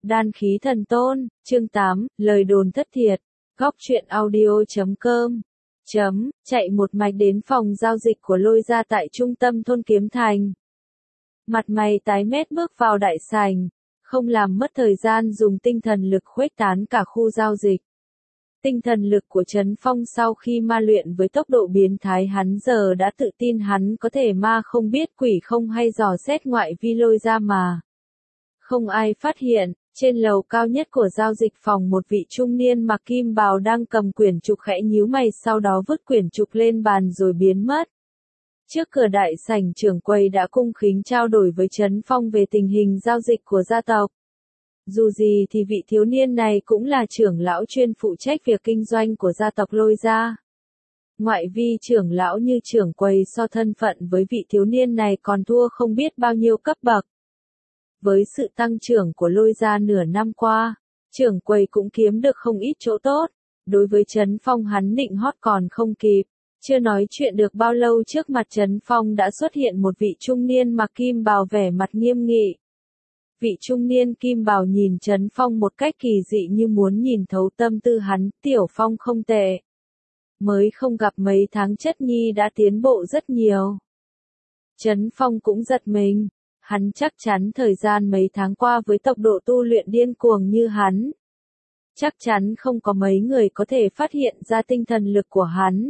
Đan khí thần tôn, chương 8, lời đồn thất thiệt. Góc truyện audio.com. Chạy một mạch đến phòng giao dịch của Lôi gia tại trung tâm thôn Kiếm Thành. Mặt mày tái mét bước vào đại sảnh, không làm mất thời gian dùng tinh thần lực khuếch tán cả khu giao dịch. Tinh thần lực của Trấn Phong sau khi ma luyện với tốc độ biến thái hắn giờ đã tự tin hắn có thể ma không biết quỷ không hay dò xét ngoại vi Lôi gia mà. Không ai phát hiện, trên lầu cao nhất của giao dịch phòng một vị trung niên mặc kim bào đang cầm quyển trục khẽ nhíu mày sau đó vứt quyển trục lên bàn rồi biến mất. Trước cửa đại sảnh trưởng quầy đã cung kính trao đổi với Trấn Phong về tình hình giao dịch của gia tộc. Dù gì thì vị thiếu niên này cũng là trưởng lão chuyên phụ trách việc kinh doanh của gia tộc Lôi gia. Ngoại vi trưởng lão như trưởng quầy so thân phận với vị thiếu niên này còn thua không biết bao nhiêu cấp bậc. Với sự tăng trưởng của Lôi gia nửa năm qua, trưởng quầy cũng kiếm được không ít chỗ tốt. Đối với Trấn Phong hắn nịnh hót còn không kịp. Chưa nói chuyện được bao lâu trước mặt Trấn Phong đã xuất hiện một vị trung niên mặc kim bào vẻ mặt nghiêm nghị. Vị trung niên kim bào nhìn Trấn Phong một cách kỳ dị như muốn nhìn thấu tâm tư hắn. Tiểu Phong không tệ. Mới không gặp mấy tháng chất nhi đã tiến bộ rất nhiều. Trấn Phong cũng giật mình. Hắn chắc chắn thời gian mấy tháng qua với tốc độ tu luyện điên cuồng như hắn. Chắc chắn không có mấy người có thể phát hiện ra tinh thần lực của hắn.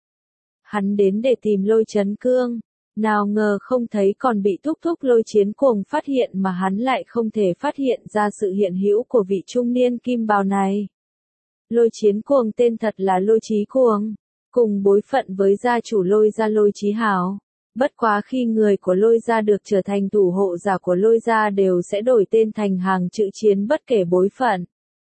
Hắn đến để tìm Lôi Chấn Cương, nào ngờ không thấy còn bị thúc thúc Lôi Chiến Cuồng phát hiện mà hắn lại không thể phát hiện ra sự hiện hữu của vị trung niên kim bào này. Lôi Chiến Cuồng tên thật là Lôi Chí Cuồng, cùng bối phận với gia chủ Lôi gia Lôi Chí Hảo. Bất quá khi người của Lôi gia được trở thành thủ hộ giả của Lôi gia đều sẽ đổi tên thành hàng chữ chiến bất kể bối phận.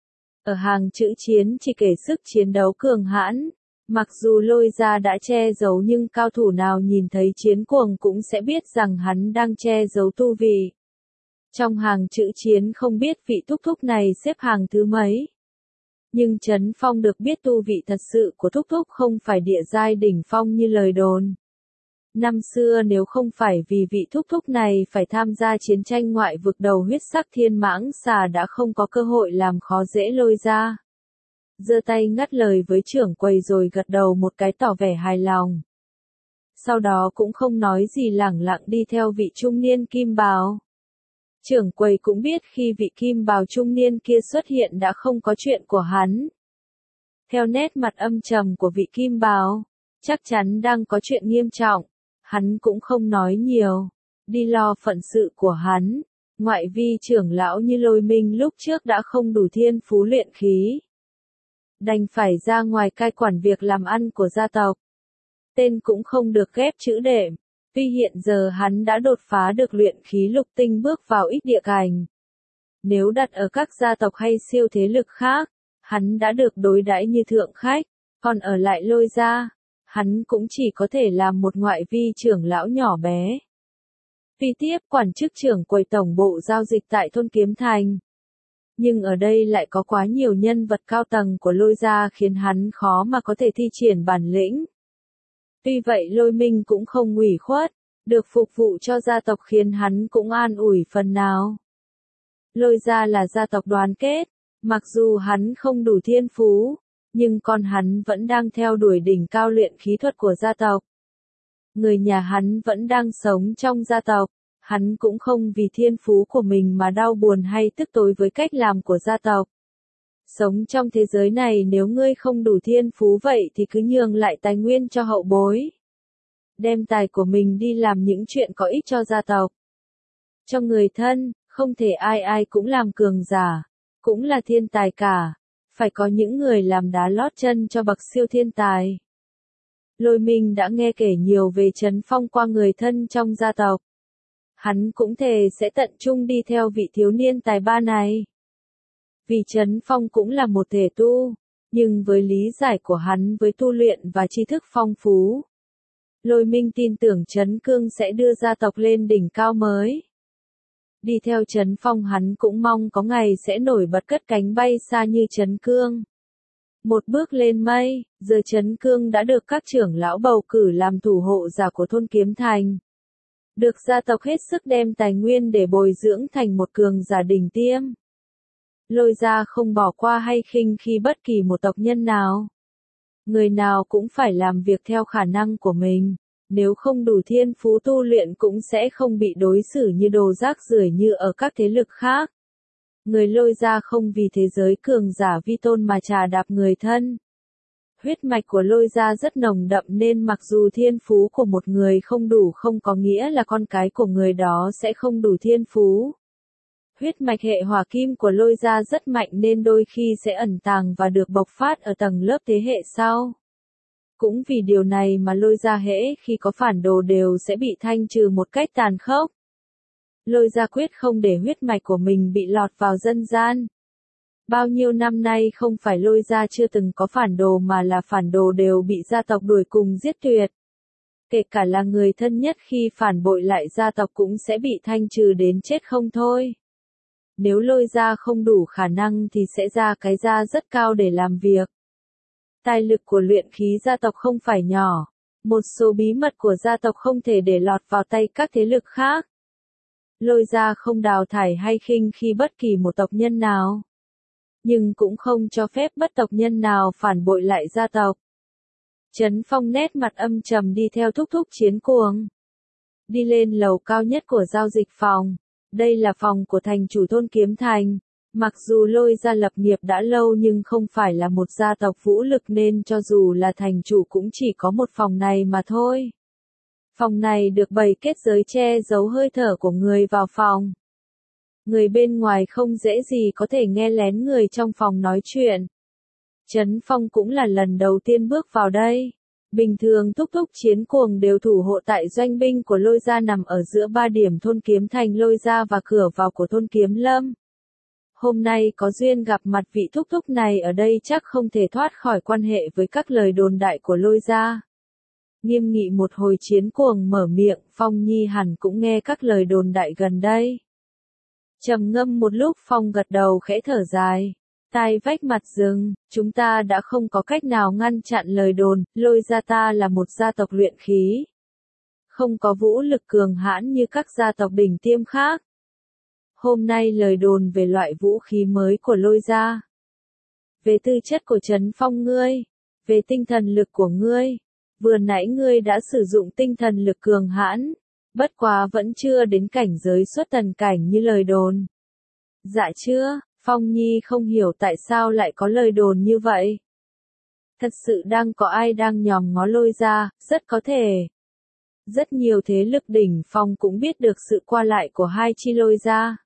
Ở hàng chữ chiến chỉ kể sức chiến đấu cường hãn. Mặc dù Lôi gia đã che giấu nhưng cao thủ nào nhìn thấy Chiến Cuồng cũng sẽ biết rằng hắn đang che giấu tu vị. Trong hàng chữ chiến không biết vị thúc thúc này xếp hàng thứ mấy. Nhưng Trấn Phong được biết tu vị thật sự của thúc thúc không phải địa giai đỉnh phong như lời đồn. Năm xưa nếu không phải vì vị thúc thúc này phải tham gia chiến tranh ngoại vực đầu huyết sắc thiên mãng xà đã không có cơ hội làm khó dễ Lôi gia. Giơ tay ngắt lời với trưởng quầy rồi gật đầu một cái tỏ vẻ hài lòng. Sau đó cũng không nói gì lẳng lặng đi theo vị trung niên kim bào. Trưởng quầy cũng biết khi vị kim bào trung niên kia xuất hiện đã không có chuyện của hắn. Theo nét mặt âm trầm của vị kim bào, chắc chắn đang có chuyện nghiêm trọng. Hắn cũng không nói nhiều, đi lo phận sự của hắn. Ngoại vi trưởng lão như Lôi Minh lúc trước đã không đủ thiên phú luyện khí. Đành phải ra ngoài cai quản việc làm ăn của gia tộc. Tên cũng không được ghép chữ đệm. Tuy hiện giờ hắn đã đột phá được luyện khí lục tinh bước vào ích địa cảnh. Nếu đặt ở các gia tộc hay siêu thế lực khác, hắn đã được đối đãi như thượng khách. Còn ở lại Lôi gia, hắn cũng chỉ có thể làm một ngoại vi trưởng lão nhỏ bé. Vì tiếp quản chức trưởng quầy tổng bộ giao dịch tại thôn Kiếm Thành. Nhưng ở đây lại có quá nhiều nhân vật cao tầng của Lôi gia khiến hắn khó mà có thể thi triển bản lĩnh. Tuy vậy Lôi Minh cũng không ủy khuất, được phục vụ cho gia tộc khiến hắn cũng an ủi phần nào. Lôi gia là gia tộc đoàn kết, mặc dù hắn không đủ thiên phú, nhưng con hắn vẫn đang theo đuổi đỉnh cao luyện khí thuật của gia tộc. Người nhà hắn vẫn đang sống trong gia tộc. Hắn cũng không vì thiên phú của mình mà đau buồn hay tức tối với cách làm của gia tộc. Sống trong thế giới này nếu ngươi không đủ thiên phú vậy thì cứ nhường lại tài nguyên cho hậu bối. Đem tài của mình đi làm những chuyện có ích cho gia tộc. Cho người thân, không thể ai ai cũng làm cường giả, cũng là thiên tài cả. Phải có những người làm đá lót chân cho bậc siêu thiên tài. Lôi Minh đã nghe kể nhiều về Trấn Phong qua người thân trong gia tộc. Hắn cũng thề sẽ tận trung đi theo vị thiếu niên tài ba này. Vì Trấn Phong cũng là một thể tu, nhưng với lý giải của hắn với tu luyện và tri thức phong phú, Lôi Minh tin tưởng Trấn Cương sẽ đưa gia tộc lên đỉnh cao mới. Đi theo Trấn Phong hắn cũng mong có ngày sẽ nổi bật cất cánh bay xa như Trấn Cương. Một bước lên mây, giờ Trấn Cương đã được các trưởng lão bầu cử làm thủ hộ giả của thôn Kiếm Thành. Được gia tộc hết sức đem tài nguyên để bồi dưỡng thành một cường giả đỉnh tiêm. Lôi Gia không bỏ qua hay khinh khi bất kỳ một tộc nhân nào. Người nào cũng phải làm việc theo khả năng của mình. Nếu không đủ thiên phú tu luyện cũng sẽ không bị đối xử như đồ rác rưởi như ở các thế lực khác. Người Lôi Gia không vì thế giới cường giả vi tôn mà trà đạp người thân. Huyết mạch của Lôi Gia rất nồng đậm nên mặc dù thiên phú của một người không đủ không có nghĩa là con cái của người đó sẽ không đủ thiên phú. Huyết mạch hệ hỏa kim của Lôi Gia rất mạnh nên đôi khi sẽ ẩn tàng và được bộc phát ở tầng lớp thế hệ sau. Cũng vì điều này mà Lôi Gia hễ khi có phản đồ đều sẽ bị thanh trừ một cách tàn khốc. Lôi Gia quyết không để huyết mạch của mình bị lọt vào dân gian. Bao nhiêu năm nay không phải Lôi Gia chưa từng có phản đồ mà là phản đồ đều bị gia tộc đuổi cùng giết tuyệt. Kể cả là người thân nhất khi phản bội lại gia tộc cũng sẽ bị thanh trừ đến chết không thôi. Nếu Lôi Gia không đủ khả năng thì sẽ ra cái gia rất cao để làm việc. Tài lực của luyện khí gia tộc không phải nhỏ. Một số bí mật của gia tộc không thể để lọt vào tay các thế lực khác. Lôi Gia không đào thải hay khinh khi bất kỳ một tộc nhân nào. Nhưng cũng không cho phép bất tộc nhân nào phản bội lại gia tộc. Trấn Phong nét mặt âm trầm đi theo thúc thúc Chiến Cuồng. Đi lên lầu cao nhất của giao dịch phòng. Đây là phòng của thành chủ thôn Kiếm Thành. Mặc dù Lôi Gia lập nghiệp đã lâu nhưng không phải là một gia tộc vũ lực nên cho dù là thành chủ cũng chỉ có một phòng này mà thôi. Phòng này được bày kết giới che giấu hơi thở của người vào phòng. Người bên ngoài không dễ gì có thể nghe lén người trong phòng nói chuyện. Trấn Phong cũng là lần đầu tiên bước vào đây. Bình thường thúc thúc Chiến Cuồng đều thủ hộ tại doanh binh của Lôi Gia nằm ở giữa 3 điểm thôn Kiếm Thành Lôi Gia và cửa vào của thôn Kiếm Lâm. Hôm nay có duyên gặp mặt vị thúc thúc này ở đây chắc không thể thoát khỏi quan hệ với các lời đồn đại của Lôi Gia. Nghiêm nghị một hồi Chiến Cuồng mở miệng, Phong Nhi hẳn cũng nghe các lời đồn đại gần đây. Trầm ngâm một lúc Phong gật đầu khẽ thở dài. Tai vách mặt rừng, chúng ta đã không có cách nào ngăn chặn lời đồn, Lôi Gia ta là một gia tộc luyện khí. Không có vũ lực cường hãn như các gia tộc đỉnh tiêm khác. Hôm nay lời đồn về loại vũ khí mới của Lôi Gia. Về tư chất của Trấn Phong ngươi. Về tinh thần lực của ngươi. Vừa nãy ngươi đã sử dụng tinh thần lực cường hãn. Bất quá vẫn chưa đến cảnh giới xuất thần cảnh như lời đồn. Dạ chưa, Phong Nhi không hiểu tại sao lại có lời đồn như vậy. Thật sự đang có ai đang nhòm ngó Lôi Gia, rất có thể. Rất nhiều thế lực đỉnh phong cũng biết được sự qua lại của hai chi Lôi Gia.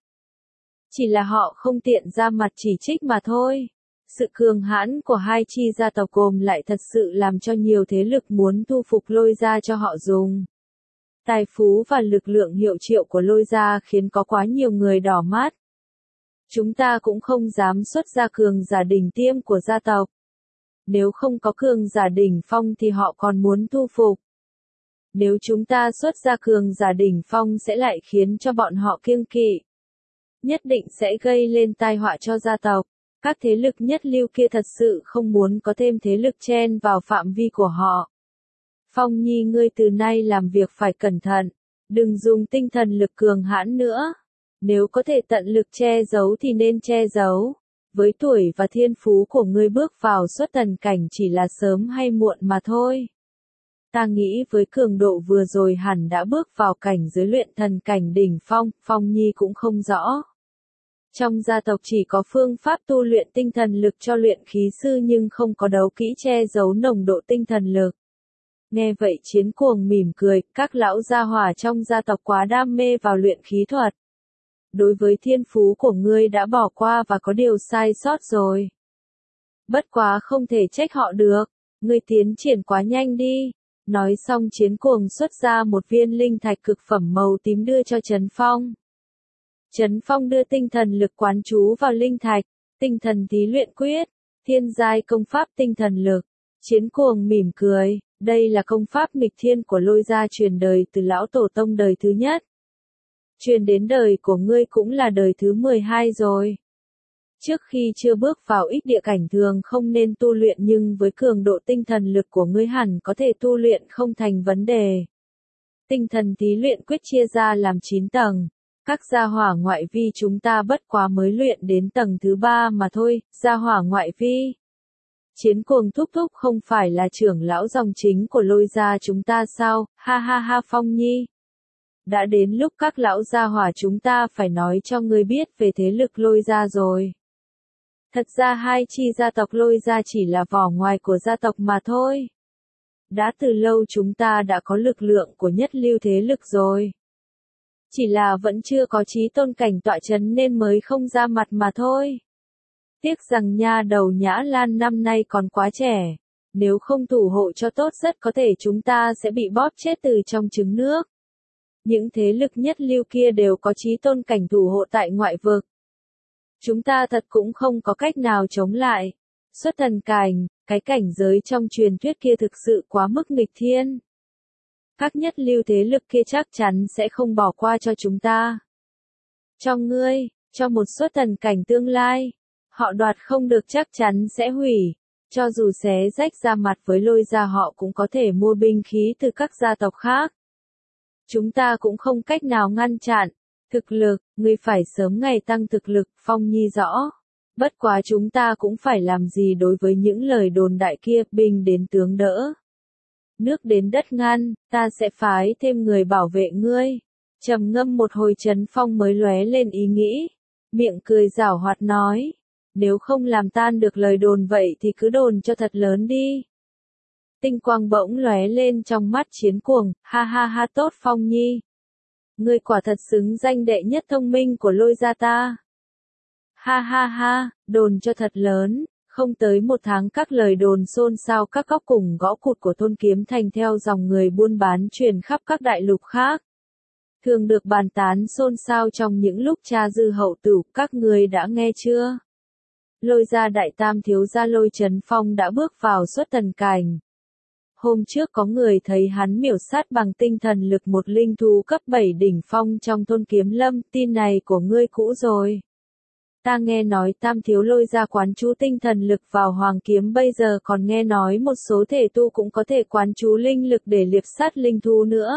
Chỉ là họ không tiện ra mặt chỉ trích mà thôi. Sự cường hãn của hai chi gia tộc gồm lại thật sự làm cho nhiều thế lực muốn thu phục Lôi Gia cho họ dùng. Tài phú và lực lượng hiệu triệu của Lôi Gia khiến có quá nhiều người đỏ mắt. Chúng ta cũng không dám xuất ra cường giả đỉnh tiêm của gia tộc. Nếu không có cường giả đỉnh phong thì họ còn muốn thu phục. Nếu chúng ta xuất ra cường giả đỉnh phong sẽ lại khiến cho bọn họ kiêng kỵ. Nhất định sẽ gây lên tai họa cho gia tộc. Các thế lực nhất lưu kia thật sự không muốn có thêm thế lực chen vào phạm vi của họ. Phong Nhi ngươi từ nay làm việc phải cẩn thận. Đừng dùng tinh thần lực cường hãn nữa. Nếu có thể tận lực che giấu thì nên che giấu. Với tuổi và thiên phú của ngươi bước vào xuất thần cảnh chỉ là sớm hay muộn mà thôi. Ta nghĩ với cường độ vừa rồi hẳn đã bước vào cảnh giới luyện thần cảnh đỉnh phong, Phong Nhi cũng không rõ. Trong gia tộc chỉ có phương pháp tu luyện tinh thần lực cho luyện khí sư nhưng không có đấu kỹ che giấu nồng độ tinh thần lực. Nghe vậy Chiến Cuồng mỉm cười, các lão gia hỏa trong gia tộc quá đam mê vào luyện khí thuật. Đối với thiên phú của ngươi đã bỏ qua và có điều sai sót rồi. Bất quá không thể trách họ được, ngươi tiến triển quá nhanh đi. Nói xong Chiến Cuồng xuất ra một viên linh thạch cực phẩm màu tím đưa cho Trấn Phong. Trấn Phong đưa tinh thần lực quán chú vào linh thạch, tinh thần thí luyện quyết, thiên giai công pháp tinh thần lực. Chiến Cuồng mỉm cười, đây là công pháp nghịch thiên của Lôi Gia truyền đời từ lão tổ tông đời thứ nhất. Truyền đến đời của ngươi cũng là đời thứ 12 rồi. Trước khi chưa bước vào ích địa cảnh thường không nên tu luyện nhưng với cường độ tinh thần lực của ngươi hẳn có thể tu luyện không thành vấn đề. Tinh thần thí luyện quyết chia ra làm 9 tầng. Các gia hỏa ngoại vi chúng ta bất quá mới luyện đến tầng thứ 3 mà thôi, gia hỏa ngoại vi. Chiến Cuồng thúc thúc không phải là trưởng lão dòng chính của Lôi gia chúng ta sao, ha ha ha Phong Nhi. Đã đến lúc các lão gia hỏa chúng ta phải nói cho ngươi biết về thế lực Lôi gia rồi. Thật ra hai chi gia tộc Lôi gia chỉ là vỏ ngoài của gia tộc mà thôi. Đã từ lâu chúng ta đã có lực lượng của nhất lưu thế lực rồi. Chỉ là vẫn chưa có chí tôn cảnh tọa chấn nên mới không ra mặt mà thôi. Tiếc rằng nha đầu Nhã Lan năm nay còn quá trẻ. Nếu không thủ hộ cho tốt rất có thể chúng ta sẽ bị bóp chết từ trong trứng nước. Những thế lực nhất lưu kia đều có chí tôn cảnh thủ hộ tại ngoại vực. Chúng ta thật cũng không có cách nào chống lại. Xuất thần cảnh, cái cảnh giới trong truyền thuyết kia thực sự quá mức nghịch thiên. Các nhất lưu thế lực kia chắc chắn sẽ không bỏ qua cho chúng ta. Cho ngươi, cho một xuất thần cảnh tương lai, họ đoạt không được chắc chắn sẽ hủy. Cho dù xé rách ra mặt với Lôi gia họ cũng có thể mua binh khí từ các gia tộc khác. Chúng ta cũng không cách nào ngăn chặn. Thực lực, ngươi phải sớm ngày tăng thực lực, Phong Nhi rõ. Bất quá chúng ta cũng phải làm gì đối với những lời đồn đại kia, binh đến tướng đỡ. Nước đến đất ngăn, ta sẽ phái thêm người bảo vệ ngươi. Trầm ngâm một hồi Trấn Phong mới lóe lên ý nghĩ. Miệng cười giảo hoạt nói. Nếu không làm tan được lời đồn vậy thì cứ đồn cho thật lớn đi. Tinh quang bỗng lóe lên trong mắt Chiến Cuồng, ha ha ha tốt Phong Nhi. Ngươi quả thật xứng danh đệ nhất thông minh của Lôi gia ta. Ha ha ha, đồn cho thật lớn, không tới một tháng các lời đồn xôn xao các góc cùng gõ cụt của thôn Kiếm Thành theo dòng người buôn bán truyền khắp các đại lục khác. Thường được bàn tán xôn xao trong những lúc cha dư hậu tử, các người đã nghe chưa? Lôi gia đại tam thiếu gia Lôi Trấn Phong đã bước vào xuất thần cảnh. Hôm trước có người thấy hắn miểu sát bằng tinh thần lực một linh thú cấp 7 đỉnh phong trong thôn Kiếm Lâm, tin này của ngươi cũ rồi. Ta nghe nói tam thiếu Lôi gia quán chú tinh thần lực vào hoàng kiếm bây giờ còn nghe nói một số thể tu cũng có thể quán chú linh lực để liệp sát linh thú nữa.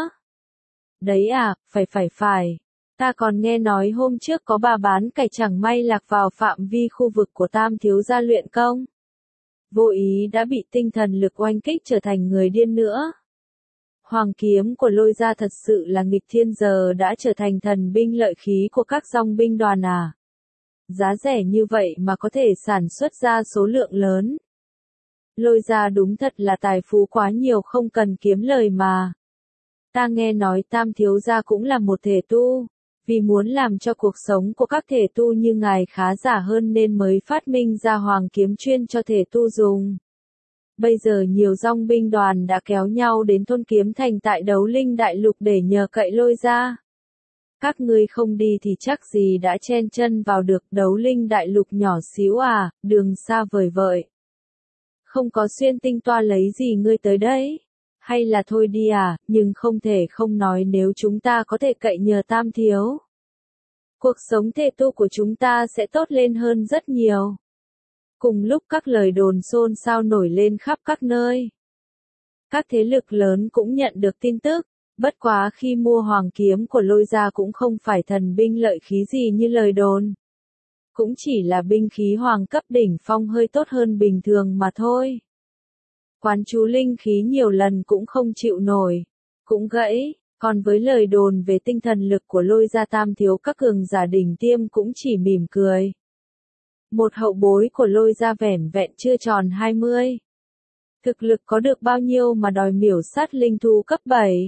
Đấy à, phải. Ta còn nghe nói hôm trước có bà bán cải chẳng may lạc vào phạm vi khu vực của tam thiếu gia luyện công. Vô ý đã bị tinh thần lực oanh kích trở thành người điên nữa. Hoàng kiếm của Lôi gia thật sự là nghịch thiên giờ đã trở thành thần binh lợi khí của các dòng binh đoàn à. Giá rẻ như vậy mà có thể sản xuất ra số lượng lớn. Lôi gia đúng thật là tài phú quá nhiều không cần kiếm lời mà. Ta nghe nói tam thiếu gia cũng là một thể tu. Vì muốn làm cho cuộc sống của các thể tu như ngài khá giả hơn nên mới phát minh ra hoàng kiếm chuyên cho thể tu dùng. Bây giờ nhiều dòng binh đoàn đã kéo nhau đến thôn Kiếm Thành tại Đấu Linh Đại Lục để nhờ cậy Lôi gia. Các ngươi không đi thì chắc gì đã chen chân vào được Đấu Linh Đại Lục nhỏ xíu à, đường xa vời vợi. Không có xuyên tinh toa lấy gì ngươi tới đấy. Hay là thôi đi à, nhưng không thể không nói nếu chúng ta có thể cậy nhờ tam thiếu. Cuộc sống thể tu của chúng ta sẽ tốt lên hơn rất nhiều. Cùng lúc các lời đồn xôn xao nổi lên khắp các nơi. Các thế lực lớn cũng nhận được tin tức, bất quá khi mua hoàng kiếm của Lôi gia cũng không phải thần binh lợi khí gì như lời đồn. Cũng chỉ là binh khí hoàng cấp đỉnh phong hơi tốt hơn bình thường mà thôi. Quán chú linh khí nhiều lần cũng không chịu nổi, cũng gãy, còn với lời đồn về tinh thần lực của Lôi gia tam thiếu các cường giả đỉnh tiêm cũng chỉ mỉm cười. Một hậu bối của Lôi gia vẻn vẹn chưa tròn 20. Thực lực có được bao nhiêu mà đòi miểu sát linh thú cấp 7.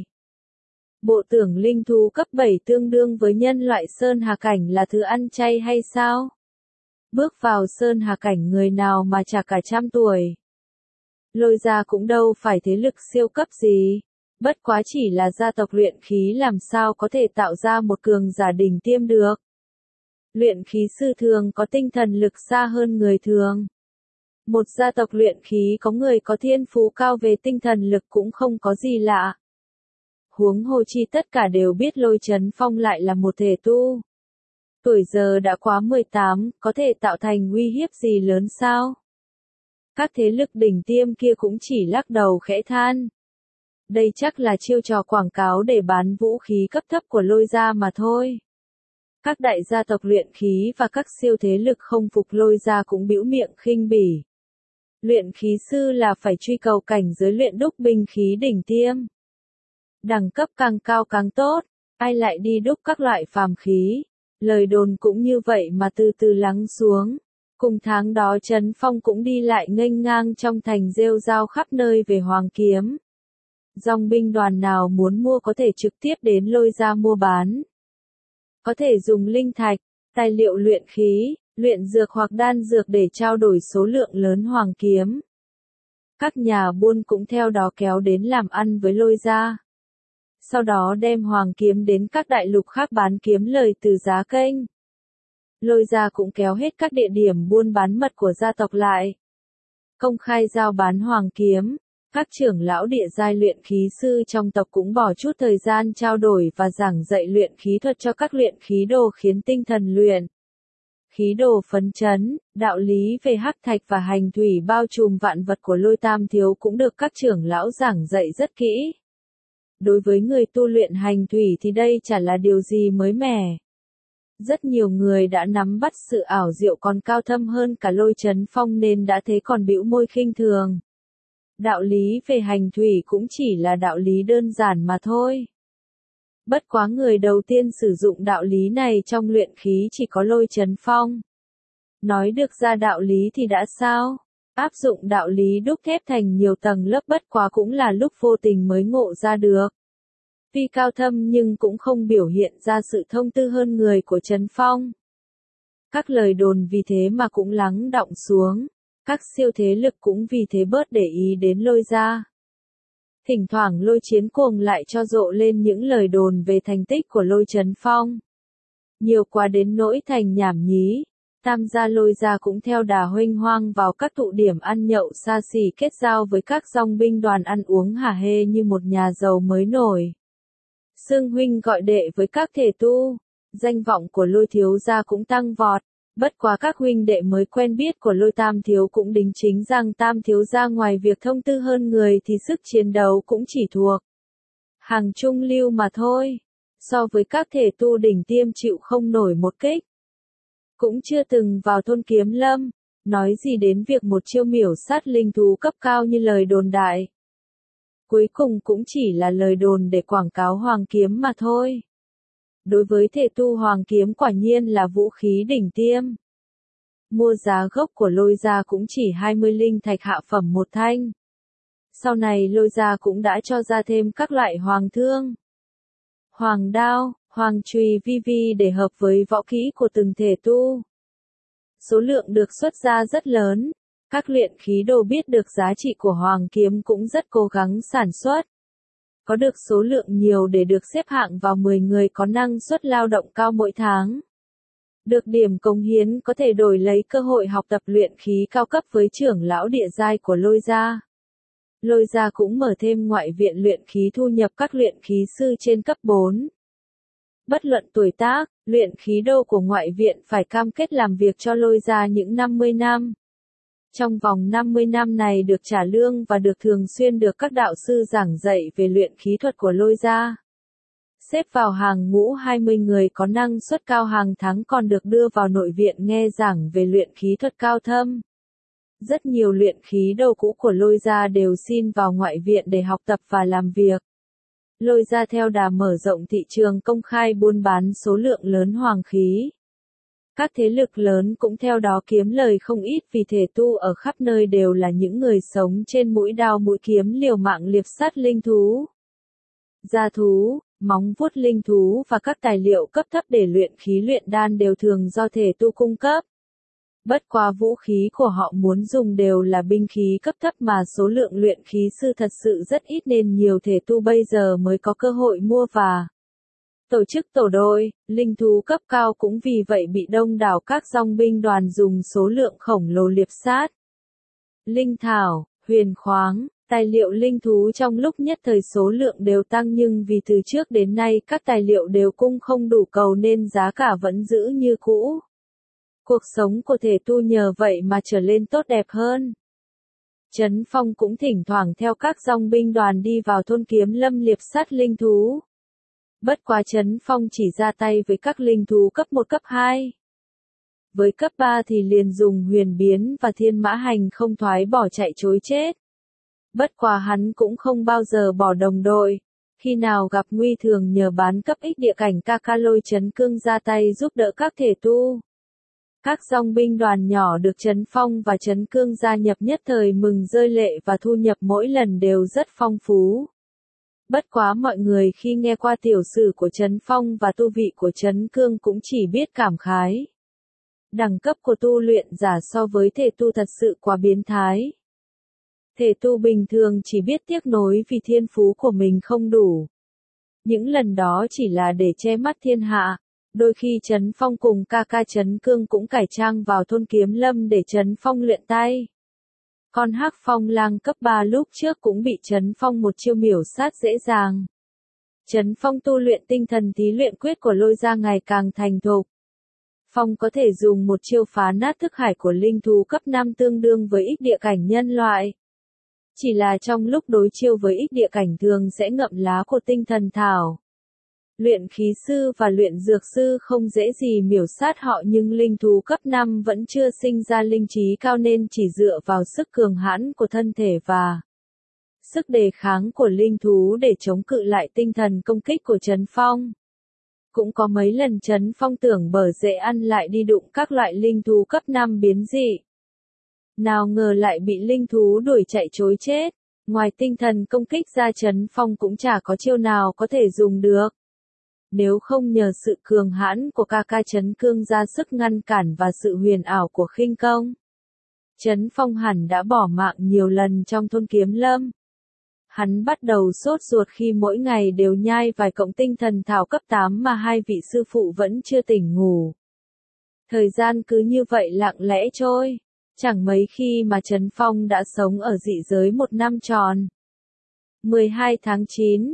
Bộ tưởng linh thú cấp 7 tương đương với nhân loại Sơn Hà Cảnh là thứ ăn chay hay sao? Bước vào Sơn Hà Cảnh người nào mà chả cả trăm tuổi. Lôi gia cũng đâu phải thế lực siêu cấp gì, bất quá chỉ là gia tộc luyện khí làm sao có thể tạo ra một cường giả đỉnh tiêm được. Luyện khí sư thường có tinh thần lực xa hơn người thường. Một gia tộc luyện khí có người có thiên phú cao về tinh thần lực cũng không có gì lạ. Huống hồ chi tất cả đều biết Lôi Trấn Phong lại là một thể tu. Tuổi giờ đã quá 18, có thể tạo thành uy hiếp gì lớn sao? Các thế lực đỉnh tiêm kia cũng chỉ lắc đầu khẽ than. Đây chắc là chiêu trò quảng cáo để bán vũ khí cấp thấp của Lôi gia mà thôi. Các đại gia tộc luyện khí và các siêu thế lực không phục Lôi Gia cũng bĩu miệng khinh bỉ. Luyện khí sư là phải truy cầu cảnh giới luyện đúc binh khí đỉnh tiêm. Đẳng cấp càng cao càng tốt, ai lại đi đúc các loại phàm khí. Lời đồn cũng như vậy mà từ từ lắng xuống. Cùng tháng đó Trấn Phong cũng đi lại nghênh ngang trong thành rêu rao khắp nơi về Hoàng Kiếm. Dòng binh đoàn nào muốn mua có thể trực tiếp đến Lôi Gia mua bán. Có thể dùng linh thạch, tài liệu luyện khí, luyện dược hoặc đan dược để trao đổi số lượng lớn Hoàng Kiếm. Các nhà buôn cũng theo đó kéo đến làm ăn với Lôi Gia. Sau đó đem Hoàng Kiếm đến các đại lục khác bán kiếm lời từ giá kênh. Lôi Gia cũng kéo hết các địa điểm buôn bán mật của gia tộc lại. Công khai giao bán Hoàng Kiếm. Các trưởng lão địa giai luyện khí sư trong tộc cũng bỏ chút thời gian trao đổi và giảng dạy luyện khí thuật cho các luyện khí đồ khiến tinh thần luyện. Khí đồ phấn chấn, đạo lý về hắc thạch và hành thủy bao trùm vạn vật của Lôi Tam Thiếu cũng được các trưởng lão giảng dạy rất kỹ. Đối với người tu luyện hành thủy thì đây chả là điều gì mới mẻ. Rất nhiều người đã nắm bắt sự ảo diệu còn cao thâm hơn cả Lôi Trấn Phong nên đã thế còn bĩu môi khinh thường. Đạo lý về hành thủy cũng chỉ là đạo lý đơn giản mà thôi. Bất quá người đầu tiên sử dụng đạo lý này trong luyện khí chỉ có Lôi Trấn Phong. Nói được ra đạo lý thì đã sao? Áp dụng đạo lý đúc thép thành nhiều tầng lớp bất quá cũng là lúc vô tình mới ngộ ra được. Tuy cao thâm nhưng cũng không biểu hiện ra sự thông tư hơn người của Trấn Phong. Các lời đồn vì thế mà cũng lắng đọng xuống. Các siêu thế lực cũng vì thế bớt để ý đến Lôi Gia. Thỉnh thoảng Lôi Chiến Cuồng lại cho rộ lên những lời đồn về thành tích của Lôi Trấn Phong. Nhiều quá đến nỗi thành nhảm nhí. Tam gia Lôi Gia cũng theo đà huênh hoang vào các tụ điểm ăn nhậu xa xỉ kết giao với các dòng binh đoàn ăn uống hả hê như một nhà giàu mới nổi. Xưng huynh gọi đệ với các thể tu, danh vọng của Lôi thiếu gia cũng tăng vọt. Bất quá các huynh đệ mới quen biết của Lôi Tam Thiếu cũng đính chính rằng Tam Thiếu gia ngoài việc thông tư hơn người thì sức chiến đấu cũng chỉ thuộc hàng trung lưu mà thôi. So với các thể tu đỉnh tiêm chịu không nổi một kích. Cũng chưa từng vào thôn Kiếm Lâm, nói gì đến việc một chiêu miểu sát linh thú cấp cao như lời đồn đại. Cuối cùng cũng chỉ là lời đồn để quảng cáo Hoàng Kiếm mà thôi. Đối với thể tu Hoàng Kiếm quả nhiên là vũ khí đỉnh tiêm. Mua giá gốc của Lôi Gia cũng chỉ 20 linh thạch hạ phẩm một thanh. Sau này Lôi Gia cũng đã cho ra thêm các loại hoàng thương, hoàng đao, hoàng chùy vi để hợp với võ kỹ của từng thể tu. Số lượng được xuất ra rất lớn. Các luyện khí đồ biết được giá trị của Hoàng Kiếm cũng rất cố gắng sản xuất. Có được số lượng nhiều để được xếp hạng vào 10 người có năng suất lao động cao mỗi tháng. Được điểm cống hiến có thể đổi lấy cơ hội học tập luyện khí cao cấp với trưởng lão địa giai của Lôi Gia. Lôi Gia cũng mở thêm ngoại viện luyện khí thu nhập các luyện khí sư trên cấp 4. Bất luận tuổi tác, luyện khí đô của ngoại viện phải cam kết làm việc cho Lôi Gia những 50 năm. Trong vòng 50 năm này được trả lương và được thường xuyên được các đạo sư giảng dạy về luyện khí thuật của Lôi Gia. Xếp vào hàng ngũ 20 người có năng suất cao hàng tháng còn được đưa vào nội viện nghe giảng về luyện khí thuật cao thâm. Rất nhiều luyện khí đồ cũ của Lôi Gia đều xin vào ngoại viện để học tập và làm việc. Lôi Gia theo đà mở rộng thị trường công khai buôn bán số lượng lớn hoàng khí. Các thế lực lớn cũng theo đó kiếm lời không ít vì thể tu ở khắp nơi đều là những người sống trên mũi đao mũi kiếm liều mạng liệp sát linh thú, gia thú, móng vuốt linh thú và các tài liệu cấp thấp để luyện khí luyện đan đều thường do thể tu cung cấp. Bất quá vũ khí của họ muốn dùng đều là binh khí cấp thấp mà số lượng luyện khí sư thật sự rất ít nên nhiều thể tu bây giờ mới có cơ hội mua và tổ chức tổ đội, linh thú cấp cao cũng vì vậy bị đông đảo các dòng binh đoàn dùng số lượng khổng lồ liệp sát. Linh thảo, huyền khoáng, tài liệu linh thú trong lúc nhất thời số lượng đều tăng nhưng vì từ trước đến nay các tài liệu đều cung không đủ cầu nên giá cả vẫn giữ như cũ. Cuộc sống của thể tu nhờ vậy mà trở lên tốt đẹp hơn. Trấn Phong cũng thỉnh thoảng theo các dòng binh đoàn đi vào thôn Kiếm Lâm liệp sát linh thú. Bất quá Trấn Phong chỉ ra tay với các linh thú cấp 1 cấp 2. Với cấp 3 thì liền dùng huyền biến và thiên mã hành không thoái bỏ chạy trối chết. Bất quá hắn cũng không bao giờ bỏ đồng đội. Khi nào gặp nguy thường nhờ bán cấp X địa cảnh ca ca Lôi Chấn Cương ra tay giúp đỡ các thể tu. Các dòng binh đoàn nhỏ được Trấn Phong và Trấn Cương gia nhập nhất thời mừng rơi lệ và thu nhập mỗi lần đều rất phong phú. Bất quá mọi người khi nghe qua tiểu sử của Trấn Phong và tu vị của Trấn Cương cũng chỉ biết cảm khái. Đẳng cấp của tu luyện giả so với thể tu thật sự quá biến thái. Thể tu bình thường chỉ biết tiếc nối vì thiên phú của mình không đủ. Những lần đó chỉ là để che mắt thiên hạ. Đôi khi Trấn Phong cùng ca ca Trấn Cương cũng cải trang vào thôn Kiếm Lâm để Trấn Phong luyện tay. Con Hắc Phong Lang cấp 3 lúc trước cũng bị Trấn Phong một chiêu miểu sát dễ dàng. Trấn Phong tu luyện tinh thần thí luyện quyết của Lôi Gia ngày càng thành thục. Phong có thể dùng một chiêu phá nát thức hải của linh thú cấp 5 tương đương với X địa cảnh nhân loại. Chỉ là trong lúc đối chiêu với X địa cảnh thường sẽ ngậm lá của tinh thần thảo. Luyện khí sư và luyện dược sư không dễ gì miểu sát họ, nhưng linh thú cấp 5 vẫn chưa sinh ra linh trí cao nên chỉ dựa vào sức cường hãn của thân thể và sức đề kháng của linh thú để chống cự lại tinh thần công kích của Trấn Phong. Cũng có mấy lần Trấn Phong tưởng bở dễ ăn lại đi đụng các loại linh thú cấp 5 biến dị. Nào ngờ lại bị linh thú đuổi chạy trối chết. Ngoài tinh thần công kích ra Trấn Phong cũng chả có chiêu nào có thể dùng được. Nếu không nhờ sự cường hãn của ca ca Trấn Cương ra sức ngăn cản và sự huyền ảo của khinh công, Trấn Phong hẳn đã bỏ mạng nhiều lần trong thôn Kiếm Lâm. Hắn bắt đầu sốt ruột khi mỗi ngày đều nhai vài cọng tinh thần thảo cấp 8 mà hai vị sư phụ vẫn chưa tỉnh ngủ. Thời gian cứ như vậy lặng lẽ trôi, chẳng mấy khi mà Trấn Phong đã sống ở dị giới 1 năm tròn. 12 tháng 9,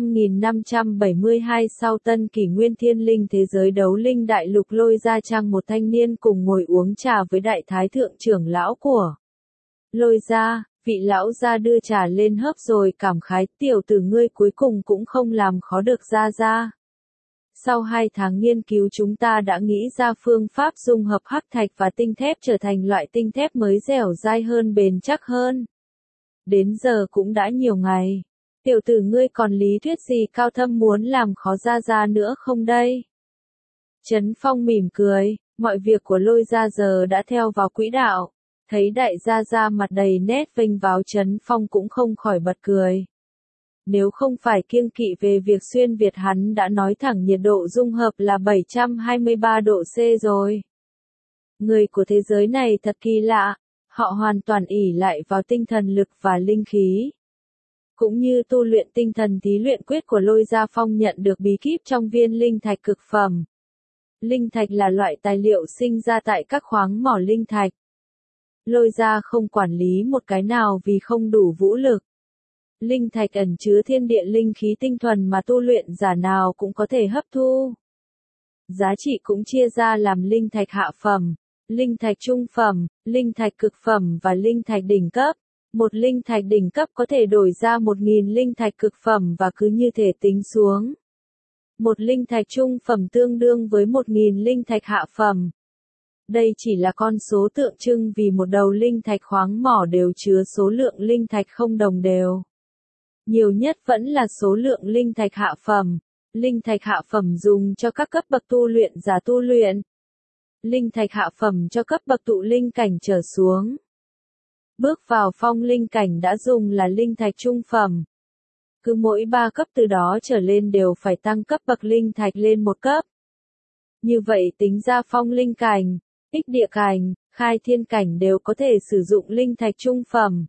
5572 sau Tân Kỷ Nguyên Thiên Linh thế giới đấu linh đại lục Lôi Gia Trang, một thanh niên cùng ngồi uống trà với đại thái thượng trưởng lão của Lôi Gia. Vị lão gia đưa trà lên hớp rồi cảm khái, tiểu tử ngươi cuối cùng cũng không làm khó được gia gia. Sau 2 tháng nghiên cứu chúng ta đã nghĩ ra phương pháp dung hợp hắc thạch và tinh thép trở thành loại tinh thép mới dẻo dai hơn, bền chắc hơn. Đến giờ cũng đã nhiều ngày. Tiểu tử ngươi còn lý thuyết gì cao thâm muốn làm khó gia gia nữa không đây? Trấn Phong mỉm cười, mọi việc của Lôi Gia giờ đã theo vào quỹ đạo. Thấy đại gia gia mặt đầy nét vênh váo, Trấn Phong cũng không khỏi bật cười. Nếu không phải kiêng kỵ về việc xuyên Việt, hắn đã nói thẳng nhiệt độ dung hợp là 723 độ C rồi. Người của thế giới này thật kỳ lạ, họ hoàn toàn ỷ lại vào tinh thần lực và linh khí. Cũng như tu luyện tinh thần thí luyện quyết của Lôi Gia Phong nhận được bí kíp trong viên linh thạch cực phẩm. Linh thạch là loại tài liệu sinh ra tại các khoáng mỏ linh thạch. Lôi Gia không quản lý một cái nào vì không đủ vũ lực. Linh thạch ẩn chứa thiên địa linh khí tinh thuần mà tu luyện giả nào cũng có thể hấp thu. Giá trị cũng chia ra làm linh thạch hạ phẩm, linh thạch trung phẩm, linh thạch cực phẩm và linh thạch đỉnh cấp. Một linh thạch đỉnh cấp có thể đổi ra 1000 linh thạch cực phẩm và cứ như thể tính xuống. Một linh thạch trung phẩm tương đương với 1000 linh thạch hạ phẩm. Đây chỉ là con số tượng trưng vì một đầu linh thạch khoáng mỏ đều chứa số lượng linh thạch không đồng đều. Nhiều nhất vẫn là số lượng linh thạch hạ phẩm. Linh thạch hạ phẩm dùng cho các cấp bậc tu luyện giả tu luyện. Linh thạch hạ phẩm cho cấp bậc tụ linh cảnh trở xuống. Bước vào phong linh cảnh đã dùng là linh thạch trung phẩm. Cứ mỗi 3 cấp từ đó trở lên đều phải tăng cấp bậc linh thạch lên 1 cấp. Như vậy tính ra phong linh cảnh, ích địa cảnh, khai thiên cảnh đều có thể sử dụng linh thạch trung phẩm.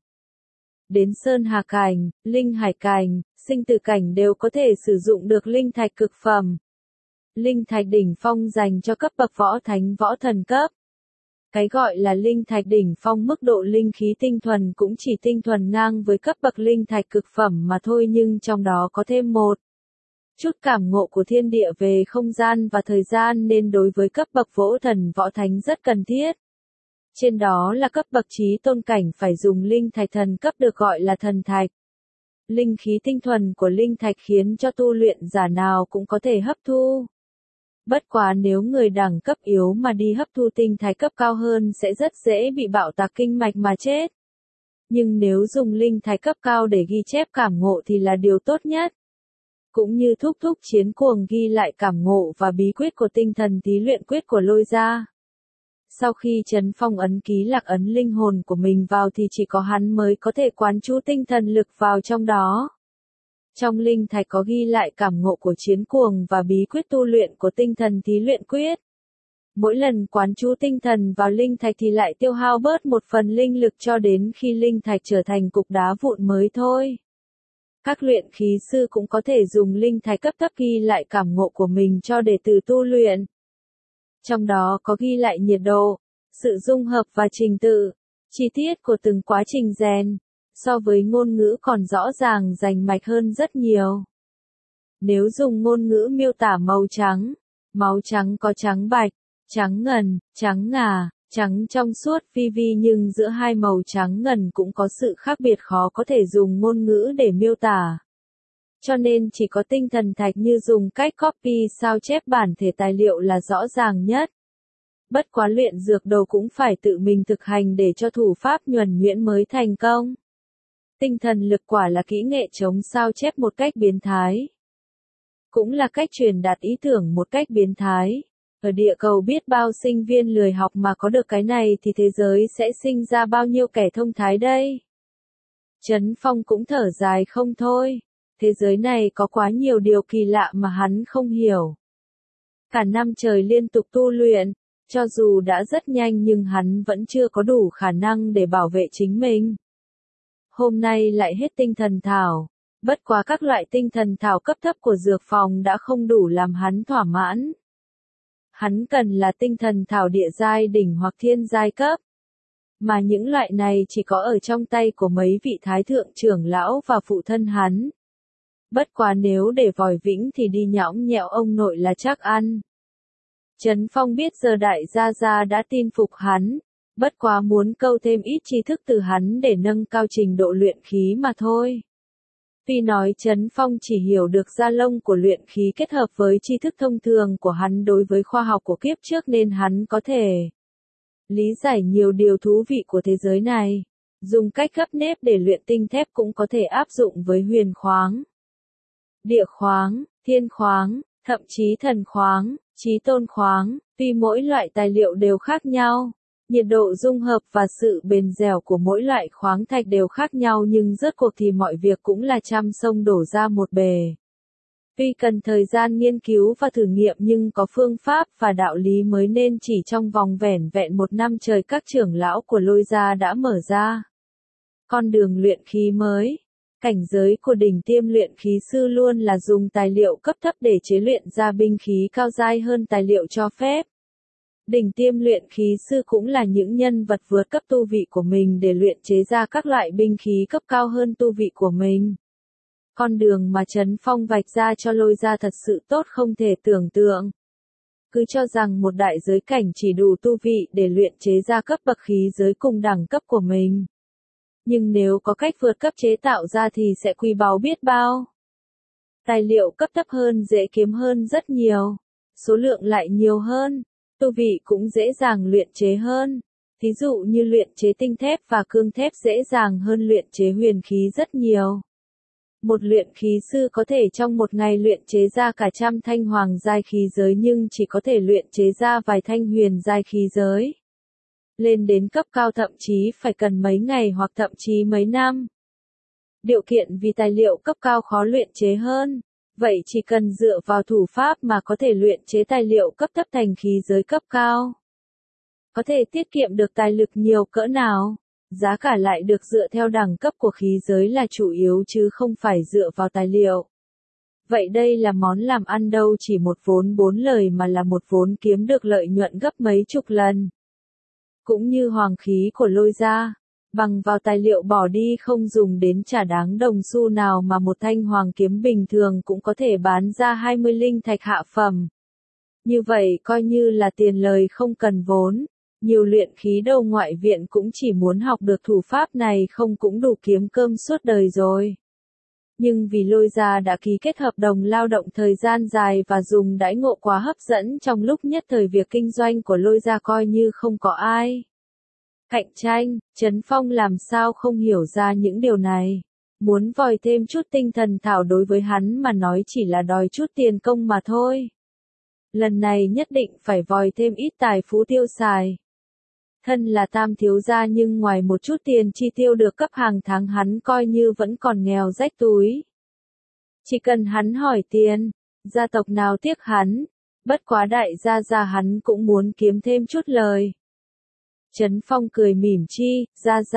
Đến sơn hà cảnh, linh hải cảnh, sinh tử cảnh đều có thể sử dụng được linh thạch cực phẩm. Linh thạch đỉnh phong dành cho cấp bậc võ thánh võ thần cấp. Cái gọi là linh thạch đỉnh phong mức độ linh khí tinh thuần cũng chỉ tinh thuần ngang với cấp bậc linh thạch cực phẩm mà thôi, nhưng trong đó có thêm một chút cảm ngộ của thiên địa về không gian và thời gian nên đối với cấp bậc võ thần võ thánh rất cần thiết. Trên đó là cấp bậc chí tôn cảnh phải dùng linh thạch thần cấp được gọi là thần thạch. Linh khí tinh thuần của linh thạch khiến cho tu luyện giả nào cũng có thể hấp thu. Bất quá nếu người đẳng cấp yếu mà đi hấp thu tinh thạch cấp cao hơn sẽ rất dễ bị bạo tạc kinh mạch mà chết. Nhưng nếu dùng linh thạch cấp cao để ghi chép cảm ngộ thì là điều tốt nhất. Cũng như thúc thúc chiến cuồng ghi lại cảm ngộ và bí quyết của tinh thần thí luyện quyết của Lôi Gia. Sau khi Trấn Phong ấn ký lạc ấn linh hồn của mình vào thì chỉ có hắn mới có thể quán chú tinh thần lực vào trong đó. Trong linh thạch có ghi lại cảm ngộ của chiến cuồng và bí quyết tu luyện của tinh thần thí luyện quyết. Mỗi lần quán chú tinh thần vào linh thạch thì lại tiêu hao bớt một phần linh lực cho đến khi linh thạch trở thành cục đá vụn mới thôi. Các luyện khí sư cũng có thể dùng linh thạch cấp thấp ghi lại cảm ngộ của mình cho đệ tử tu luyện. Trong đó có ghi lại nhiệt độ, sự dung hợp và trình tự, chi tiết của từng quá trình rèn, so với ngôn ngữ còn rõ ràng rành mạch hơn rất nhiều. Nếu dùng ngôn ngữ miêu tả màu trắng, máu trắng có trắng bạch, trắng ngần, trắng ngà, trắng trong suốt vi vi nhưng giữa hai màu trắng ngần cũng có sự khác biệt khó có thể dùng ngôn ngữ để miêu tả. Cho nên chỉ có tinh thần thạch như dùng cách copy sao chép bản thể tài liệu là rõ ràng nhất. Bất quá luyện dược đồ cũng phải tự mình thực hành để cho thủ pháp nhuần nhuyễn mới thành công. Tinh thần lực quả là kỹ nghệ chống sao chép một cách biến thái. Cũng là cách truyền đạt ý tưởng một cách biến thái. Ở địa cầu biết bao sinh viên lười học mà có được cái này thì thế giới sẽ sinh ra bao nhiêu kẻ thông thái đây. Trấn Phong cũng thở dài không thôi. Thế giới này có quá nhiều điều kỳ lạ mà hắn không hiểu. Cả năm trời liên tục tu luyện, cho dù đã rất nhanh nhưng hắn vẫn chưa có đủ khả năng để bảo vệ chính mình. Hôm nay lại hết tinh thần thảo, bất quá các loại tinh thần thảo cấp thấp của dược phòng đã không đủ làm hắn thỏa mãn. Hắn cần là tinh thần thảo địa giai đỉnh hoặc thiên giai cấp. Mà những loại này chỉ có ở trong tay của mấy vị thái thượng trưởng lão và phụ thân hắn. Bất quá nếu để vòi vĩnh thì đi nhõng nhẽo ông nội là chắc ăn. Trấn Phong biết giờ đại gia gia đã tin phục hắn, bất quá muốn câu thêm ít tri thức từ hắn để nâng cao trình độ luyện khí mà thôi. Tuy nói Trấn Phong chỉ hiểu được da lông của luyện khí kết hợp với tri thức thông thường của hắn đối với khoa học của kiếp trước nên hắn có thể lý giải nhiều điều thú vị của thế giới này. Dùng cách gấp nếp để luyện tinh thép cũng có thể áp dụng với huyền khoáng, địa khoáng, thiên khoáng, thậm chí thần khoáng, chí tôn khoáng, tuy mỗi loại tài liệu đều khác nhau, nhiệt độ dung hợp và sự bền dẻo của mỗi loại khoáng thạch đều khác nhau nhưng rốt cuộc thì mọi việc cũng là trăm sông đổ ra một bể. Tuy cần thời gian nghiên cứu và thử nghiệm nhưng có phương pháp và đạo lý mới nên chỉ trong vòng vẻn vẹn một năm trời các trưởng lão của Lôi Gia đã mở ra con đường luyện khí mới. Cảnh giới của đỉnh tiêm luyện khí sư luôn là dùng tài liệu cấp thấp để chế luyện ra binh khí cao giai hơn tài liệu cho phép. Đỉnh tiêm luyện khí sư cũng là những nhân vật vượt cấp tu vị của mình để luyện chế ra các loại binh khí cấp cao hơn tu vị của mình. Con đường mà Trấn Phong vạch ra cho Lôi Gia thật sự tốt không thể tưởng tượng. Cứ cho rằng một đại giới cảnh chỉ đủ tu vị để luyện chế ra cấp bậc khí giới cùng đẳng cấp của mình. Nhưng nếu có cách vượt cấp chế tạo ra thì sẽ quý báu biết bao. Tài liệu cấp thấp hơn dễ kiếm hơn rất nhiều, số lượng lại nhiều hơn, tu vị cũng dễ dàng luyện chế hơn. Ví dụ như luyện chế tinh thép và cương thép dễ dàng hơn luyện chế huyền khí rất nhiều. Một luyện khí sư có thể trong một ngày luyện chế ra cả trăm thanh hoàng giai khí giới nhưng chỉ có thể luyện chế ra vài thanh huyền giai khí giới. Lên đến cấp cao thậm chí phải cần mấy ngày hoặc thậm chí mấy năm. Điều kiện vì tài liệu cấp cao khó luyện chế hơn, vậy chỉ cần dựa vào thủ pháp mà có thể luyện chế tài liệu cấp thấp thành khí giới cấp cao. Có thể tiết kiệm được tài lực nhiều cỡ nào, giá cả lại được dựa theo đẳng cấp của khí giới là chủ yếu chứ không phải dựa vào tài liệu. Vậy đây là món làm ăn đâu chỉ một vốn 4 lời mà là một vốn kiếm được lợi nhuận gấp mấy chục lần. Cũng như hoàng khí của Lôi Gia, bằng vào tài liệu bỏ đi không dùng đến chả đáng đồng xu nào mà một thanh hoàng kiếm bình thường cũng có thể bán ra 20 linh thạch hạ phẩm. Như vậy coi như là tiền lời không cần vốn, nhiều luyện khí đầu ngoại viện cũng chỉ muốn học được thủ pháp này không cũng đủ kiếm cơm suốt đời rồi. Nhưng vì Lôi Gia đã ký kết hợp đồng lao động thời gian dài và dùng đãi ngộ quá hấp dẫn trong lúc nhất thời, việc kinh doanh của Lôi Gia coi như không có ai cạnh tranh. Trấn Phong làm sao không hiểu ra những điều này. Muốn vòi thêm chút tinh thần thảo đối với hắn mà nói chỉ là đòi chút tiền công mà thôi. Lần này nhất định phải vòi thêm ít tài phú tiêu xài. Thân là tam thiếu gia nhưng ngoài một chút tiền chi tiêu được cấp hàng tháng, hắn coi như vẫn còn nghèo rách túi. Chỉ cần hắn hỏi tiền, gia tộc nào tiếc hắn, bất quá đại gia hắn cũng muốn kiếm thêm chút lời. Trấn Phong cười mỉm chi,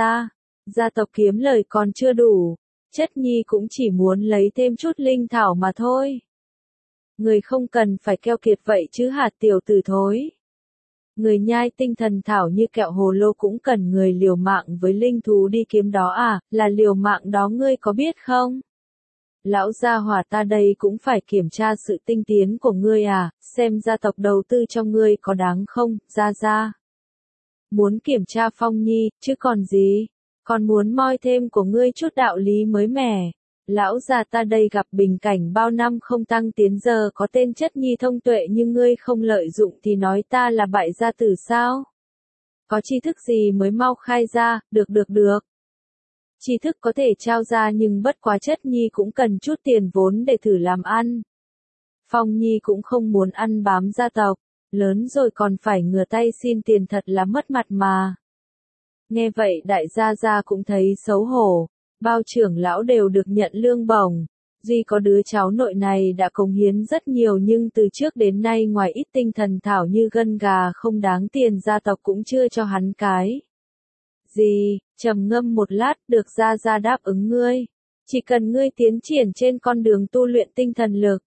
gia tộc kiếm lời còn chưa đủ, chất nhi cũng chỉ muốn lấy thêm chút linh thảo mà thôi. Người không cần phải keo kiệt vậy chứ hạt tiểu tử thối. Người nhai tinh thần thảo như kẹo hồ lô cũng cần người liều mạng với linh thú đi kiếm đó à, là liều mạng đó ngươi có biết không? Lão gia hỏa ta đây cũng phải kiểm tra sự tinh tiến của ngươi à, xem gia tộc đầu tư cho ngươi có đáng không, gia. Muốn kiểm tra Phong Nhi, chứ còn gì, còn muốn moi thêm của ngươi chút đạo lý mới mẻ. Lão già ta đây gặp bình cảnh bao năm không tăng tiến, giờ có tên chất nhi thông tuệ nhưng ngươi không lợi dụng thì nói ta là bại gia tử sao? Có tri thức gì mới mau khai ra, được. Tri thức có thể trao ra nhưng bất quá chất nhi cũng cần chút tiền vốn để thử làm ăn. Phong Nhi cũng không muốn ăn bám gia tộc, lớn rồi còn phải ngửa tay xin tiền thật là mất mặt mà. Nghe vậy đại gia cũng thấy xấu hổ. Bao trưởng lão đều được nhận lương bổng, duy có đứa cháu nội này đã cống hiến rất nhiều nhưng từ trước đến nay ngoài ít tinh thần thảo như gân gà không đáng tiền, gia tộc cũng chưa cho hắn cái gì. Trầm ngâm một lát, được gia đáp ứng ngươi, chỉ cần ngươi tiến triển trên con đường tu luyện tinh thần lực,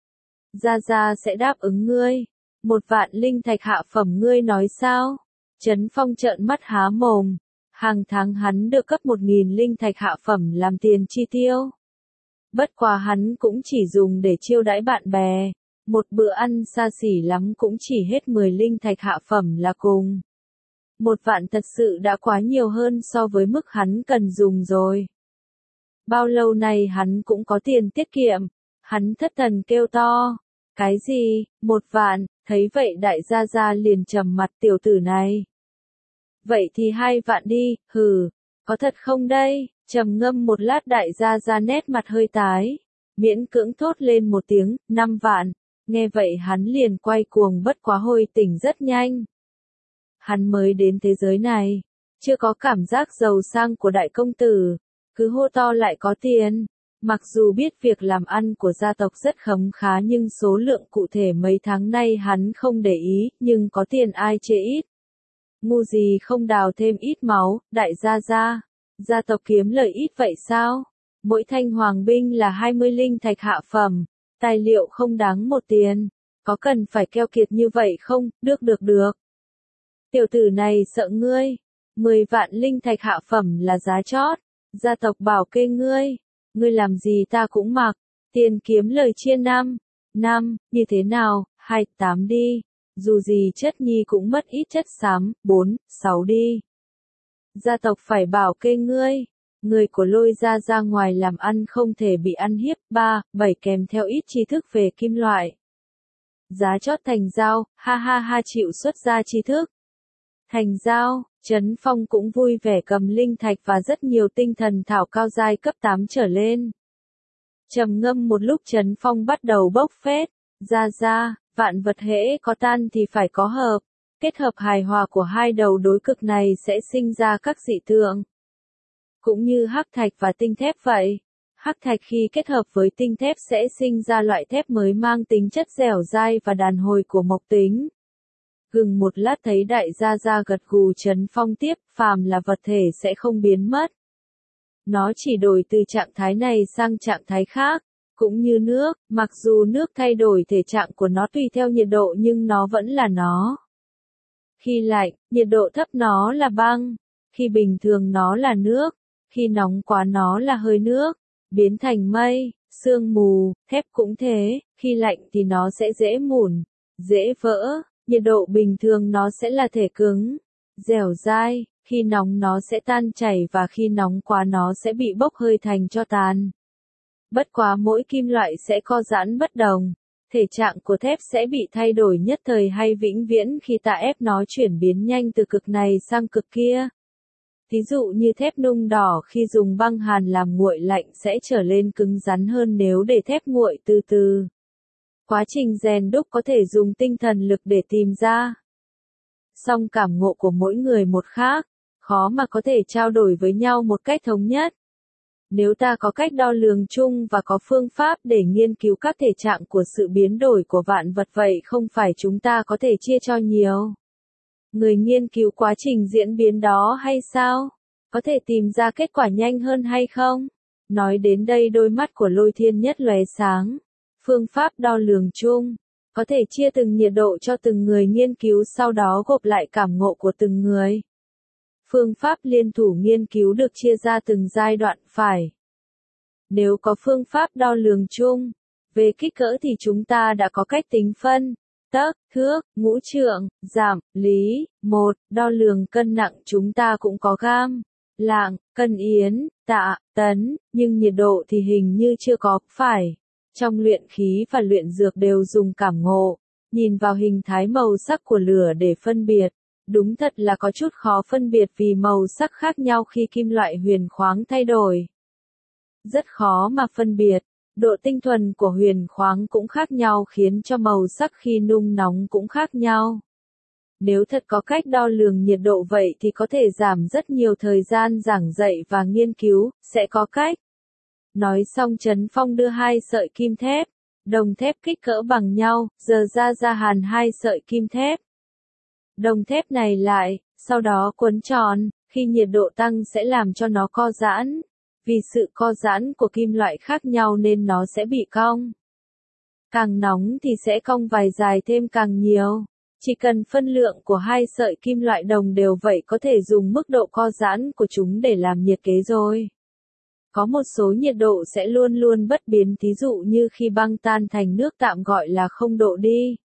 gia sẽ đáp ứng ngươi. 1.000.000 linh thạch hạ phẩm, ngươi nói sao? Trấn Phong trợn mắt há mồm. Hàng tháng hắn được cấp 1.000 linh thạch hạ phẩm làm tiền chi tiêu. Bất quá hắn cũng chỉ dùng để chiêu đãi bạn bè. Một bữa ăn xa xỉ lắm cũng chỉ hết 10 linh thạch hạ phẩm là cùng. 1.000.000 thật sự đã quá nhiều hơn so với mức hắn cần dùng rồi. Bao lâu nay hắn cũng có tiền tiết kiệm. Hắn thất thần kêu to. Cái gì, 1.000.000, thấy vậy đại gia liền trầm mặt, tiểu tử này. Vậy thì 2.000.000 đi, hừ, có thật không đây? Trầm ngâm một lát đại gia nét mặt hơi tái, miễn cưỡng thốt lên một tiếng, 5.000.000, nghe vậy hắn liền quay cuồng, bất quá hồi tỉnh rất nhanh. Hắn mới đến thế giới này, chưa có cảm giác giàu sang của đại công tử, cứ hô to lại có tiền. Mặc dù biết việc làm ăn của gia tộc rất khấm khá nhưng số lượng cụ thể mấy tháng nay hắn không để ý, nhưng có tiền ai chê ít. Ngu gì không đào thêm ít máu, đại gia tộc kiếm lợi ít vậy sao? Mỗi thanh hoàng binh là 20 linh thạch hạ phẩm, tài liệu không đáng 1 tiền, có cần phải keo kiệt như vậy không? Được. Tiểu tử này sợ ngươi, 10.000.000 linh thạch hạ phẩm là giá chót, gia tộc bảo kê ngươi làm gì ta cũng mặc, tiền kiếm lời chia 5, như thế nào, 28 đi. Dù gì chất nhi cũng mất ít chất xám, 4, 6 đi. Gia tộc phải bảo kê ngươi. Người của Lôi gia ra ngoài làm ăn không thể bị ăn hiếp. 3, 7 kèm theo ít tri thức về kim loại. Giá chót thành giao, ha chịu xuất ra tri thức. Thành giao, Trấn Phong cũng vui vẻ cầm linh thạch và rất nhiều tinh thần thảo cao giai cấp 8 trở lên. Trầm ngâm một lúc Trấn Phong bắt đầu bốc phét. Gia. Vạn vật hễ có tan thì phải có hợp, kết hợp hài hòa của hai đầu đối cực này sẽ sinh ra các dị tượng. Cũng như hắc thạch và tinh thép vậy, hắc thạch khi kết hợp với tinh thép sẽ sinh ra loại thép mới mang tính chất dẻo dai và đàn hồi của mộc tính. Gừng một lát thấy đại gia gật gù. Trấn Phong tiếp, phàm là vật thể sẽ không biến mất. Nó chỉ đổi từ trạng thái này sang trạng thái khác. Cũng như nước, mặc dù nước thay đổi thể trạng của nó tùy theo nhiệt độ nhưng nó vẫn là nó. Khi lạnh, nhiệt độ thấp nó là băng, khi bình thường nó là nước, khi nóng quá nó là hơi nước, biến thành mây, sương mù. Thép cũng thế, khi lạnh thì nó sẽ dễ mủn, dễ vỡ, nhiệt độ bình thường nó sẽ là thể cứng, dẻo dai, khi nóng nó sẽ tan chảy và khi nóng quá nó sẽ bị bốc hơi thành tro tàn. Bất quá mỗi kim loại sẽ co giãn bất đồng. Thể trạng của thép sẽ bị thay đổi nhất thời hay vĩnh viễn khi ta ép nó chuyển biến nhanh từ cực này sang cực kia. Ví dụ như thép nung đỏ khi dùng băng hàn làm nguội lạnh sẽ trở lên cứng rắn hơn nếu để thép nguội từ từ. Quá trình rèn đúc có thể dùng tinh thần lực để tìm ra. Song cảm ngộ của mỗi người một khác, khó mà có thể trao đổi với nhau một cách thống nhất. Nếu ta có cách đo lường chung và có phương pháp để nghiên cứu các thể trạng của sự biến đổi của vạn vật vậy không phải chúng ta có thể chia cho nhiều người nghiên cứu quá trình diễn biến đó hay sao? Có thể tìm ra kết quả nhanh hơn hay không? Nói đến đây đôi mắt của Lôi Thiên Nhất lóe sáng. Phương pháp đo lường chung, có thể chia từng nhiệt độ cho từng người nghiên cứu sau đó gộp lại cảm ngộ của từng người. Phương pháp liên thủ nghiên cứu được chia ra từng giai đoạn phải. Nếu có phương pháp đo lường chung, về kích cỡ thì chúng ta đã có cách tính phân, tấc, thước, ngũ trượng, giảm, lý, một, đo lường cân nặng chúng ta cũng có gam, lạng, cân yến, tạ, tấn, nhưng nhiệt độ thì hình như chưa có, phải. Trong luyện khí và luyện dược đều dùng cảm ngộ, nhìn vào hình thái màu sắc của lửa để phân biệt. Đúng thật là có chút khó phân biệt vì màu sắc khác nhau khi kim loại huyền khoáng thay đổi. Rất khó mà phân biệt, độ tinh thuần của huyền khoáng cũng khác nhau khiến cho màu sắc khi nung nóng cũng khác nhau. Nếu thật có cách đo lường nhiệt độ vậy thì có thể giảm rất nhiều thời gian giảng dạy và nghiên cứu, sẽ có cách. Nói xong Trấn Phong đưa hai sợi kim thép, đồng thép kích cỡ bằng nhau, giờ ra hàn hai sợi kim thép. Đồng thép này lại, sau đó cuốn tròn, khi nhiệt độ tăng sẽ làm cho nó co giãn. Vì sự co giãn của kim loại khác nhau nên nó sẽ bị cong. Càng nóng thì sẽ cong vài dài thêm càng nhiều. Chỉ cần phân lượng của hai sợi kim loại đồng đều vậy có thể dùng mức độ co giãn của chúng để làm nhiệt kế rồi. Có một số nhiệt độ sẽ luôn luôn bất biến, thí dụ như khi băng tan thành nước tạm gọi là 0 độ đi.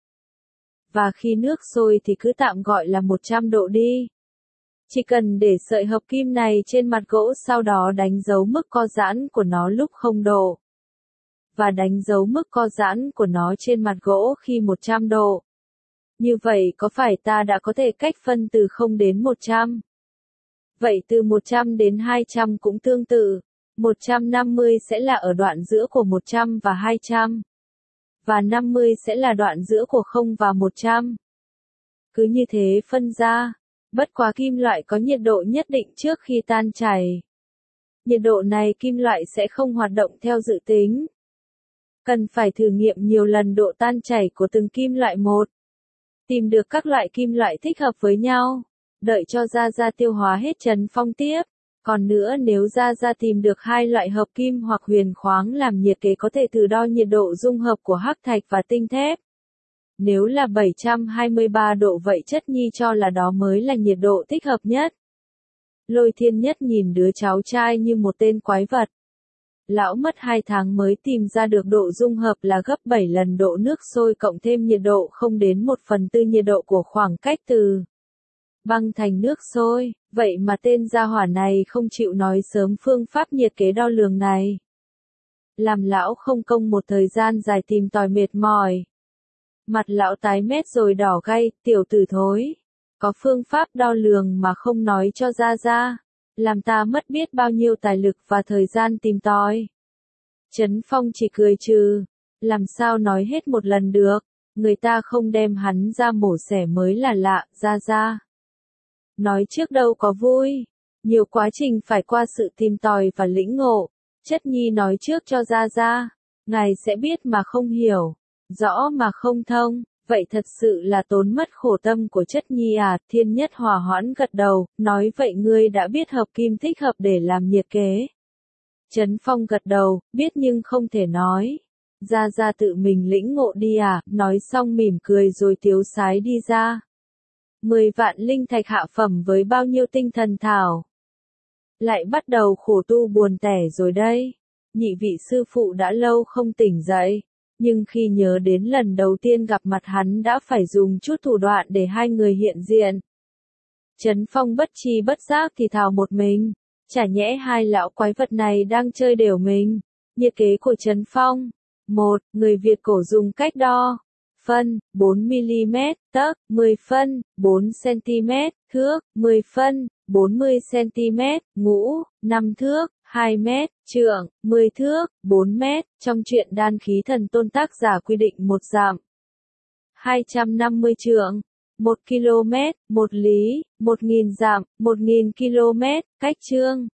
Và khi nước sôi thì cứ tạm gọi là 100 độ đi. Chỉ cần để sợi hợp kim này trên mặt gỗ sau đó đánh dấu mức co giãn của nó lúc 0 độ. Và đánh dấu mức co giãn của nó trên mặt gỗ khi 100 độ. Như vậy có phải ta đã có thể cách phân từ 0 đến 100? Vậy từ 100 đến 200 cũng tương tự. 150 sẽ là ở đoạn giữa của 100 và 200. Và 50 sẽ là đoạn giữa của 0 và 100. Cứ như thế phân ra. Bất quá kim loại có nhiệt độ nhất định trước khi tan chảy. Nhiệt độ này kim loại sẽ không hoạt động theo dự tính. Cần phải thử nghiệm nhiều lần độ tan chảy của từng kim loại một. Tìm được các loại kim loại thích hợp với nhau. Đợi cho Ra tiêu hóa hết Trấn Phong tiếp. Còn nữa nếu Ra tìm được hai loại hợp kim hoặc huyền khoáng làm nhiệt kế có thể thử đo nhiệt độ dung hợp của hắc thạch và tinh thép. Nếu là 723 độ vậy Chất Nhi cho là đó mới là nhiệt độ thích hợp nhất. Lôi Thiên Nhất nhìn đứa cháu trai như một tên quái vật. Lão mất 2 tháng mới tìm ra được độ dung hợp là gấp 7 lần độ nước sôi cộng thêm nhiệt độ không đến 1/4 nhiệt độ của khoảng cách từ băng thành nước sôi. Vậy mà tên gia hỏa này không chịu nói sớm phương pháp nhiệt kế đo lường này. Làm lão không công một thời gian dài tìm tòi mệt mỏi. Mặt lão tái mét rồi đỏ gay, tiểu tử thối. Có phương pháp đo lường mà không nói cho ra. Làm ta mất biết bao nhiêu tài lực và thời gian tìm tòi. Trấn Phong chỉ cười trừ. Làm sao nói hết một lần được. Người ta không đem hắn ra mổ xẻ mới là lạ, ra. Nói trước đâu có vui. Nhiều quá trình phải qua sự tìm tòi và lĩnh ngộ. Chất Nhi nói trước cho ra. Ngài sẽ biết mà không hiểu. Rõ mà không thông. Vậy thật sự là tốn mất khổ tâm của Chất Nhi à? Thiên Nhất hòa hoãn gật đầu, nói vậy ngươi đã biết hợp kim thích hợp để làm nhiệt kế. Trấn Phong gật đầu, biết nhưng không thể nói. Ra tự mình lĩnh ngộ đi à? Nói xong mỉm cười rồi tiếu sái đi ra. 10 vạn linh thạch hạ phẩm với bao nhiêu tinh thần thảo. Lại bắt đầu khổ tu buồn tẻ rồi đây. Nhị vị sư phụ đã lâu không tỉnh dậy. Nhưng khi nhớ đến lần đầu tiên gặp mặt hắn đã phải dùng chút thủ đoạn để hai người hiện diện. Trấn Phong bất tri bất giác thì thào một mình. Chả nhẽ hai lão quái vật này đang chơi đều mình. Nhiệt kế của Trấn Phong. 1. Người Việt cổ dùng cách đo. Phân, 4mm, tấc, 10 phân, 4cm, thước, 10 phân, 40cm, ngũ, 5 thước, 2 mét, trượng, 10 thước, 4 mét, trong truyện Đan Khí Thần Tôn tác giả quy định 1 dặm. 250 trượng, 1 km, 1 lý, 1000 dặm, 1000 km, cách chương.